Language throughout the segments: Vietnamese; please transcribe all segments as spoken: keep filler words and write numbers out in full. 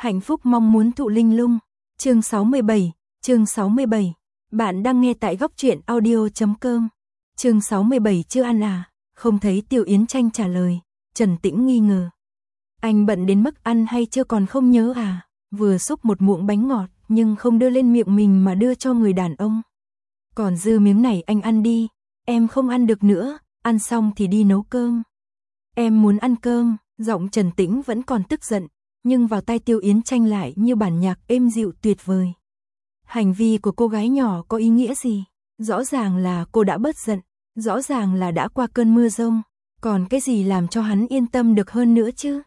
Hạnh phúc mong muốn thụ linh lung. Chương sáu mươi bảy, chương sáu mươi bảy. Bạn đang nghe tại góc truyện audio chấm com. Chương sáu mươi bảy chưa ăn à? Không thấy Tiêu Yến Tranh trả lời, Trần Tĩnh nghi ngờ. Anh bận đến mức ăn hay chưa còn không nhớ à? Vừa xúc một muỗng bánh ngọt nhưng không đưa lên miệng mình mà đưa cho người đàn ông. Còn dư miếng này anh ăn đi, em không ăn được nữa, ăn xong thì đi nấu cơm. Em muốn ăn cơm, giọng Trần Tĩnh vẫn còn tức giận, nhưng vào tai Tiêu Yến Tranh lại như bản nhạc êm dịu tuyệt vời. Hành vi của cô gái nhỏ có ý nghĩa gì? Rõ ràng là cô đã bớt giận, rõ ràng là đã qua cơn mưa giông, còn cái gì làm cho hắn yên tâm được hơn nữa chứ?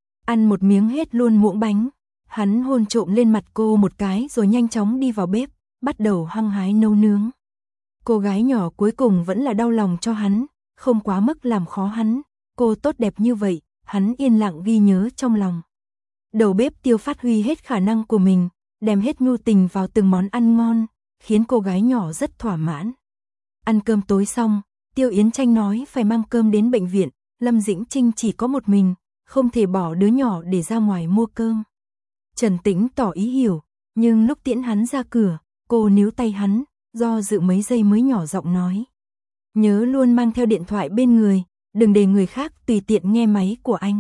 Ăn một miếng hết luôn muỗng bánh, hắn hôn trộm lên mặt cô một cái rồi nhanh chóng đi vào bếp, bắt đầu hăng hái nấu nướng. Cô gái nhỏ cuối cùng vẫn là đau lòng cho hắn, không quá mức làm khó hắn, cô tốt đẹp như vậy, hắn yên lặng ghi nhớ trong lòng. Đầu bếp Tiêu phát huy hết khả năng của mình, đem hết nhu tình vào từng món ăn ngon, khiến cô gái nhỏ rất thỏa mãn. Ăn cơm tối xong, Tiêu Yến Tranh nói phải mang cơm đến bệnh viện, Lâm Dĩnh Trinh chỉ có một mình, không thể bỏ đứa nhỏ để ra ngoài mua cơm. Trần Tĩnh tỏ ý hiểu, nhưng lúc tiễn hắn ra cửa, cô níu tay hắn, do dự mấy giây mới nhỏ giọng nói. Nhớ luôn mang theo điện thoại bên người, đừng để người khác tùy tiện nghe máy của anh.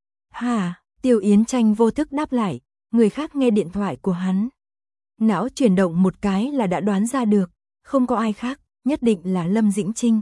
Hả? Tiêu Yến Tranh vô thức đáp lại, người khác nghe điện thoại của hắn. Não chuyển động một cái là đã đoán ra được, không có ai khác, nhất định là Lâm Dĩnh Trinh.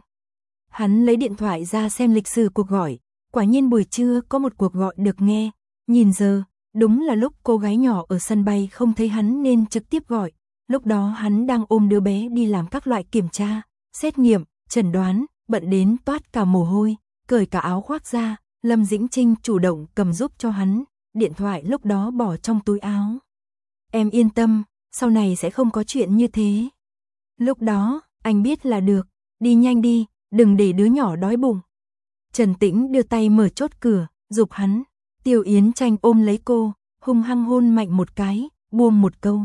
Hắn lấy điện thoại ra xem lịch sử cuộc gọi, quả nhiên buổi trưa có một cuộc gọi được nghe, nhìn giờ, đúng là lúc cô gái nhỏ ở sân bay không thấy hắn nên trực tiếp gọi, lúc đó hắn đang ôm đứa bé đi làm các loại kiểm tra, xét nghiệm, chẩn đoán, bận đến toát cả mồ hôi, cởi cả áo khoác ra, Lâm Dĩnh Trinh chủ động cầm giúp cho hắn, điện thoại lúc đó bỏ trong túi áo. Em yên tâm, sau này sẽ không có chuyện như thế. Lúc đó, anh biết là được, đi nhanh đi, đừng để đứa nhỏ đói bụng. Trần Tĩnh đưa tay mở chốt cửa, giục hắn, Tiêu Yến Tranh ôm lấy cô, hung hăng hôn mạnh một cái, buông một câu.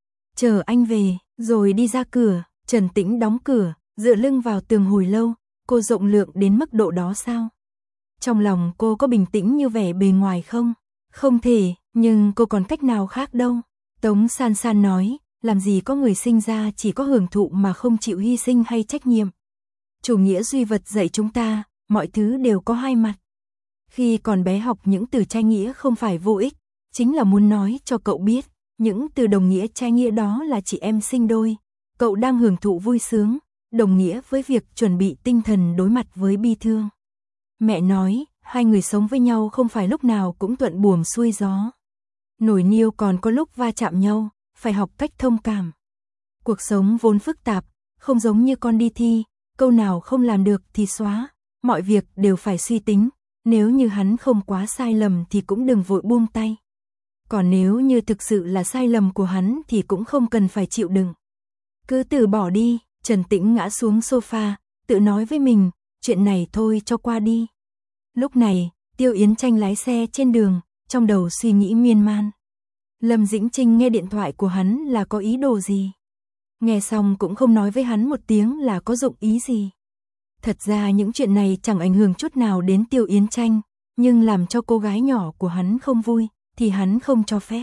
Chờ anh về, rồi đi ra cửa, Trần Tĩnh đóng cửa, dựa lưng vào tường hồi lâu, cô rộng lượng đến mức độ đó sao? Trong lòng cô có bình tĩnh như vẻ bề ngoài không? Không thể, nhưng cô còn cách nào khác đâu. Tống San San nói, làm gì có người sinh ra chỉ có hưởng thụ mà không chịu hy sinh hay trách nhiệm. Chủ nghĩa duy vật dạy chúng ta, mọi thứ đều có hai mặt. Khi còn bé học những từ trai nghĩa không phải vô ích, chính là muốn nói cho cậu biết, những từ đồng nghĩa trai nghĩa đó là chị em sinh đôi. Cậu đang hưởng thụ vui sướng, đồng nghĩa với việc chuẩn bị tinh thần đối mặt với bi thương. Mẹ nói, hai người sống với nhau không phải lúc nào cũng thuận buồm xuôi gió. Nổi niêu còn có lúc va chạm nhau, phải học cách thông cảm. Cuộc sống vốn phức tạp, không giống như con đi thi, câu nào không làm được thì xóa, mọi việc đều phải suy tính, nếu như hắn không quá sai lầm thì cũng đừng vội buông tay. Còn nếu như thực sự là sai lầm của hắn thì cũng không cần phải chịu đựng. Cứ từ bỏ đi, Trần Tĩnh ngã xuống sofa, tự nói với mình, chuyện này thôi cho qua đi. Lúc này, Tiêu Yến Tranh lái xe trên đường, trong đầu suy nghĩ miên man. Lâm Dĩnh Trinh nghe điện thoại của hắn là có ý đồ gì? Nghe xong cũng không nói với hắn một tiếng là có dụng ý gì. Thật ra những chuyện này chẳng ảnh hưởng chút nào đến Tiêu Yến Tranh, nhưng làm cho cô gái nhỏ của hắn không vui, thì hắn không cho phép.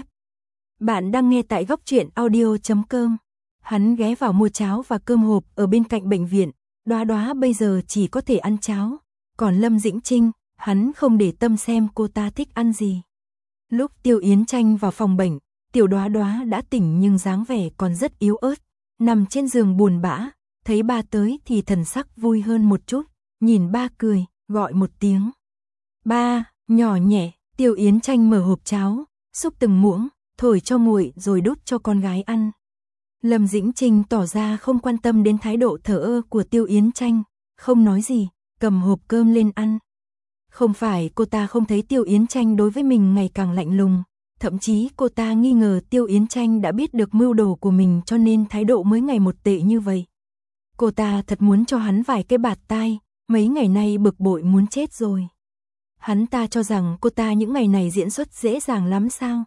Bạn đang nghe tại góc truyện audio chấm com. Hắn ghé vào mua cháo và cơm hộp ở bên cạnh bệnh viện, Đóa Đóa bây giờ chỉ có thể ăn cháo, còn Lâm Dĩnh Trinh, hắn không để tâm xem cô ta thích ăn gì. Lúc Tiêu Yến Tranh vào phòng bệnh, Tiểu Đóa Đóa đã tỉnh nhưng dáng vẻ còn rất yếu ớt, nằm trên giường buồn bã, thấy ba tới thì thần sắc vui hơn một chút, nhìn ba cười, gọi một tiếng. Ba, nhỏ nhẹ, Tiêu Yến Tranh mở hộp cháo, xúc từng muỗng, thổi cho nguội rồi đút cho con gái ăn. Lâm Dĩnh Trinh tỏ ra không quan tâm đến thái độ thờ ơ của Tiêu Yến Tranh, không nói gì, cầm hộp cơm lên ăn. Không phải cô ta không thấy Tiêu Yến Tranh đối với mình ngày càng lạnh lùng, thậm chí cô ta nghi ngờ Tiêu Yến Tranh đã biết được mưu đồ của mình cho nên thái độ mới ngày một tệ như vậy. Cô ta thật muốn cho hắn vài cái bạt tai, mấy ngày nay bực bội muốn chết rồi. Hắn ta cho rằng cô ta những ngày này diễn xuất dễ dàng lắm sao?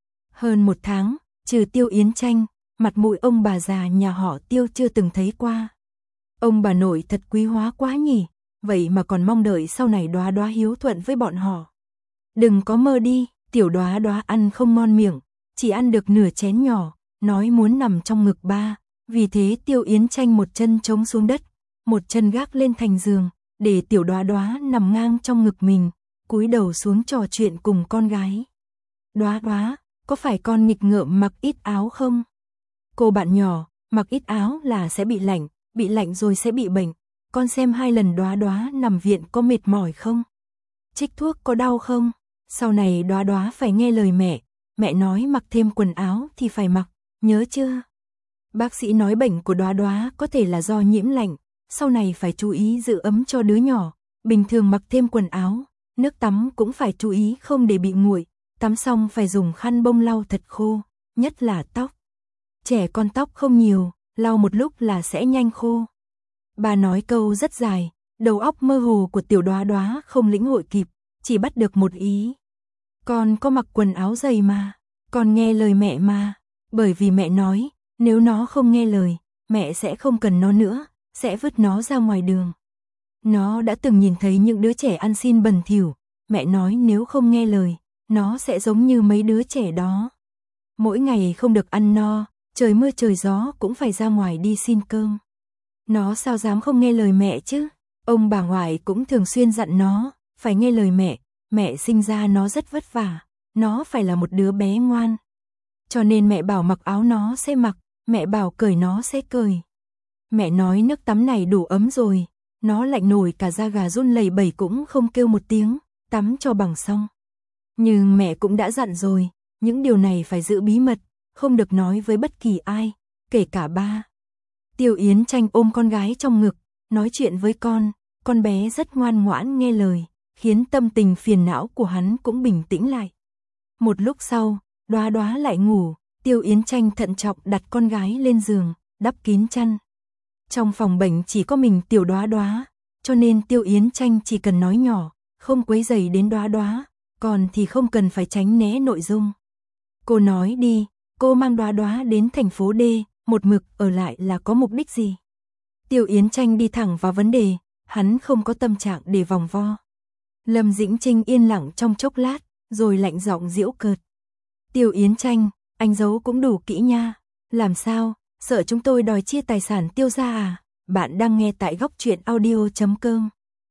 Hơn một tháng, trừ Tiêu Yến Tranh, mặt mũi ông bà già nhà họ Tiêu chưa từng thấy qua. Ông bà nội thật quý hóa quá nhỉ, vậy mà còn mong đợi sau này Đóa Đóa hiếu thuận với bọn họ. Đừng có mơ đi, Tiểu Đóa Đóa ăn không ngon miệng, chỉ ăn được nửa chén nhỏ, nói muốn nằm trong ngực ba, vì thế Tiêu Yến Tranh một chân chống xuống đất, một chân gác lên thành giường, để Tiểu Đóa Đóa nằm ngang trong ngực mình, cúi đầu xuống trò chuyện cùng con gái. Đóa Đóa, có phải con nghịch ngợm mặc ít áo không? Cô bạn nhỏ, mặc ít áo là sẽ bị lạnh, bị lạnh rồi sẽ bị bệnh. Con xem hai lần Đóa Đóa nằm viện có mệt mỏi không? Trích thuốc có đau không? Sau này Đóa Đóa phải nghe lời mẹ, mẹ nói mặc thêm quần áo thì phải mặc, nhớ chưa? Bác sĩ nói bệnh của Đóa Đóa có thể là do nhiễm lạnh, sau này phải chú ý giữ ấm cho đứa nhỏ, bình thường mặc thêm quần áo, nước tắm cũng phải chú ý không để bị nguội, tắm xong phải dùng khăn bông lau thật khô, nhất là tóc. Trẻ con tóc không nhiều, lau một lúc là sẽ nhanh khô. Bà nói câu rất dài, đầu óc mơ hồ của Tiểu Đóa Đóa không lĩnh hội kịp, chỉ bắt được một ý. Con có mặc quần áo dày mà, con nghe lời mẹ mà, bởi vì mẹ nói, nếu nó không nghe lời, mẹ sẽ không cần nó nữa, sẽ vứt nó ra ngoài đường. Nó đã từng nhìn thấy những đứa trẻ ăn xin bẩn thỉu, mẹ nói nếu không nghe lời, nó sẽ giống như mấy đứa trẻ đó. Mỗi ngày không được ăn no, trời mưa trời gió cũng phải ra ngoài đi xin cơm. Nó sao dám không nghe lời mẹ chứ? Ông bà ngoại cũng thường xuyên dặn nó, phải nghe lời mẹ, mẹ sinh ra nó rất vất vả, nó phải là một đứa bé ngoan. Cho nên mẹ bảo mặc áo nó sẽ mặc, mẹ bảo cởi nó sẽ cởi. Mẹ nói nước tắm này đủ ấm rồi, nó lạnh nổi cả da gà run lẩy bẩy cũng không kêu một tiếng, tắm cho bằng xong. Nhưng mẹ cũng đã dặn rồi, những điều này phải giữ bí mật, không được nói với bất kỳ ai, kể cả ba. Tiêu Yến Tranh ôm con gái trong ngực, nói chuyện với con, con bé rất ngoan ngoãn nghe lời, khiến tâm tình phiền não của hắn cũng bình tĩnh lại. Một lúc sau, Đóa Đóa lại ngủ, Tiêu Yến Tranh thận trọng đặt con gái lên giường, đắp kín chăn. Trong phòng bệnh chỉ có mình Tiểu Đóa Đóa, cho nên Tiêu Yến Tranh chỉ cần nói nhỏ, không quấy rầy đến Đóa Đóa, còn thì không cần phải tránh né nội dung. Cô nói đi, cô mang Đóa Đóa đến thành phố D, một mực ở lại là có mục đích gì? Tiêu Yến Tranh đi thẳng vào vấn đề, hắn không có tâm trạng để vòng vo. Lâm Dĩnh Trinh yên lặng trong chốc lát, rồi lạnh giọng giễu cợt. Tiêu Yến Tranh, anh giấu cũng đủ kỹ nha. Làm sao, sợ chúng tôi đòi chia tài sản Tiêu gia à? Bạn đang nghe tại góc truyện audio chấm com.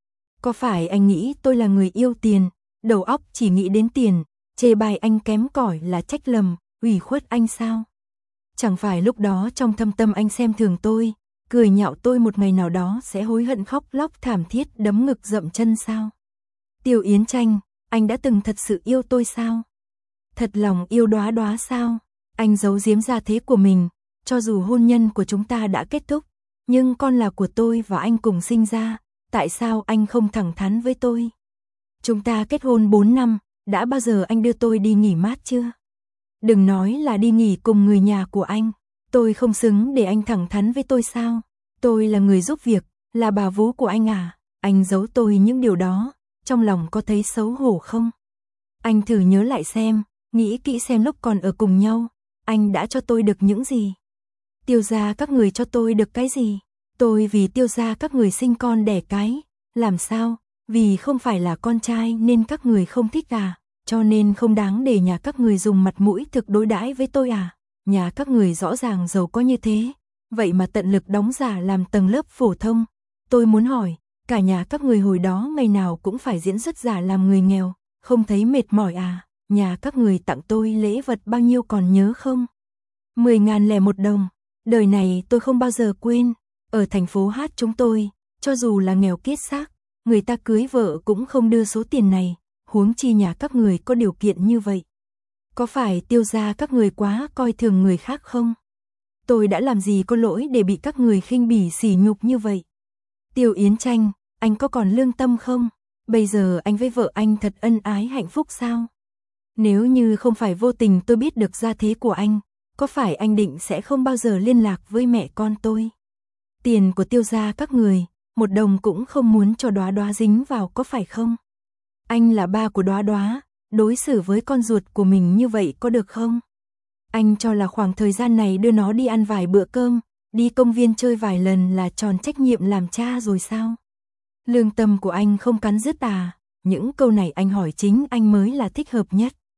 Có phải anh nghĩ tôi là người yêu tiền, đầu óc chỉ nghĩ đến tiền, chê bai anh kém cỏi là trách lầm, ủy khuất anh sao? Chẳng phải lúc đó trong thâm tâm anh xem thường tôi, cười nhạo tôi một ngày nào đó sẽ hối hận khóc lóc thảm thiết đấm ngực dậm chân sao? Tiêu Yến Tranh, anh đã từng thật sự yêu tôi sao? Thật lòng yêu Đóa Đóa sao? Anh giấu giếm gia thế của mình, cho dù hôn nhân của chúng ta đã kết thúc, nhưng con là của tôi và anh cùng sinh ra, tại sao anh không thẳng thắn với tôi? Chúng ta kết hôn bốn năm, đã bao giờ anh đưa tôi đi nghỉ mát chưa? Đừng nói là đi nghỉ cùng người nhà của anh, tôi không xứng để anh thẳng thắn với tôi sao? Tôi là người giúp việc, là bà vú của anh à? Anh giấu tôi những điều đó, trong lòng có thấy xấu hổ không? Anh thử nhớ lại xem, nghĩ kỹ xem lúc còn ở cùng nhau, anh đã cho tôi được những gì? Tiêu gia các người cho tôi được cái gì? Tôi vì Tiêu gia các người sinh con đẻ cái, làm sao? Vì không phải là con trai nên các người không thích à? Cho nên không đáng để nhà các người dùng mặt mũi thực đối đãi với tôi à? Nhà các người rõ ràng giàu có như thế, vậy mà tận lực đóng giả làm tầng lớp phổ thông. Tôi muốn hỏi, cả nhà các người hồi đó ngày nào cũng phải diễn xuất giả làm người nghèo, không thấy mệt mỏi à? Nhà các người tặng tôi lễ vật bao nhiêu còn nhớ không? Mười ngàn lẻ một đồng, đời này tôi không bao giờ quên. Ở thành phố Hát chúng tôi, cho dù là nghèo kiết xác, người ta cưới vợ cũng không đưa số tiền này, huống chi nhà các người có điều kiện như vậy. Có phải Tiêu gia các người quá coi thường người khác không? Tôi đã làm gì có lỗi để bị các người khinh bỉ sỉ nhục như vậy? Tiêu Yến Tranh, anh có còn lương tâm không? Bây giờ anh với vợ anh thật ân ái hạnh phúc sao? Nếu như không phải vô tình tôi biết được gia thế của anh, có phải anh định sẽ không bao giờ liên lạc với mẹ con tôi? Tiền của Tiêu gia các người, một đồng cũng không muốn cho Đóa Đóa dính vào có phải không? Anh là ba của Đóa Đóa, đối xử với con ruột của mình như vậy có được không? Anh cho là khoảng thời gian này đưa nó đi ăn vài bữa cơm, đi công viên chơi vài lần là tròn trách nhiệm làm cha rồi sao? Lương tâm của anh không cắn rứt à? Những câu này anh hỏi chính anh mới là thích hợp nhất.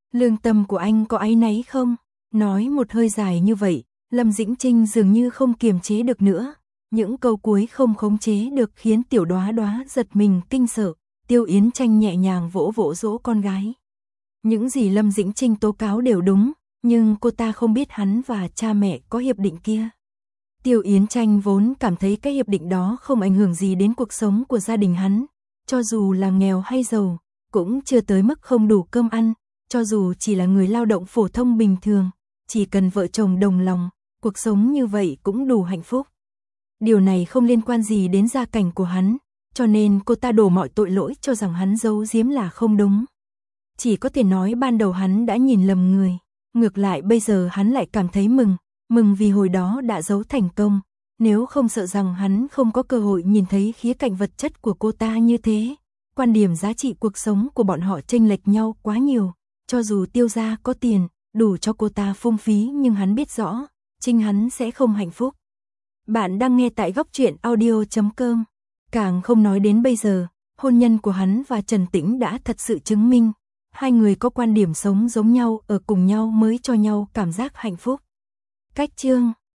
Lương tâm của anh có áy náy không? Nói một hơi dài như vậy, Lâm Dĩnh Trinh dường như không kiềm chế được nữa. Những câu cuối không khống chế được khiến Tiểu Đóa Đóa giật mình kinh sợ. Tiêu Yến Tranh nhẹ nhàng vỗ vỗ dỗ con gái. Những gì Lâm Dĩnh Trinh tố cáo đều đúng, nhưng cô ta không biết hắn và cha mẹ có hiệp định kia. Tiêu Yến Tranh vốn cảm thấy cái hiệp định đó không ảnh hưởng gì đến cuộc sống của gia đình hắn. Cho dù là nghèo hay giàu, cũng chưa tới mức không đủ cơm ăn. Cho dù chỉ là người lao động phổ thông bình thường, chỉ cần vợ chồng đồng lòng, cuộc sống như vậy cũng đủ hạnh phúc. Điều này không liên quan gì đến gia cảnh của hắn, cho nên cô ta đổ mọi tội lỗi cho rằng hắn giấu giếm là không đúng. Chỉ có thể nói ban đầu hắn đã nhìn lầm người, ngược lại bây giờ hắn lại cảm thấy mừng, mừng vì hồi đó đã giấu thành công, nếu không sợ rằng hắn không có cơ hội nhìn thấy khía cạnh vật chất của cô ta như thế. Quan điểm giá trị cuộc sống của bọn họ chênh lệch nhau quá nhiều, cho dù Tiêu gia có tiền, đủ cho cô ta phung phí nhưng hắn biết rõ, chính hắn sẽ không hạnh phúc. Bạn đang nghe tại góc truyện audio chấm com. Càng không nói đến bây giờ, hôn nhân của hắn và Trần Tĩnh đã thật sự chứng minh, hai người có quan điểm sống giống nhau, ở cùng nhau mới cho nhau cảm giác hạnh phúc. Cách chương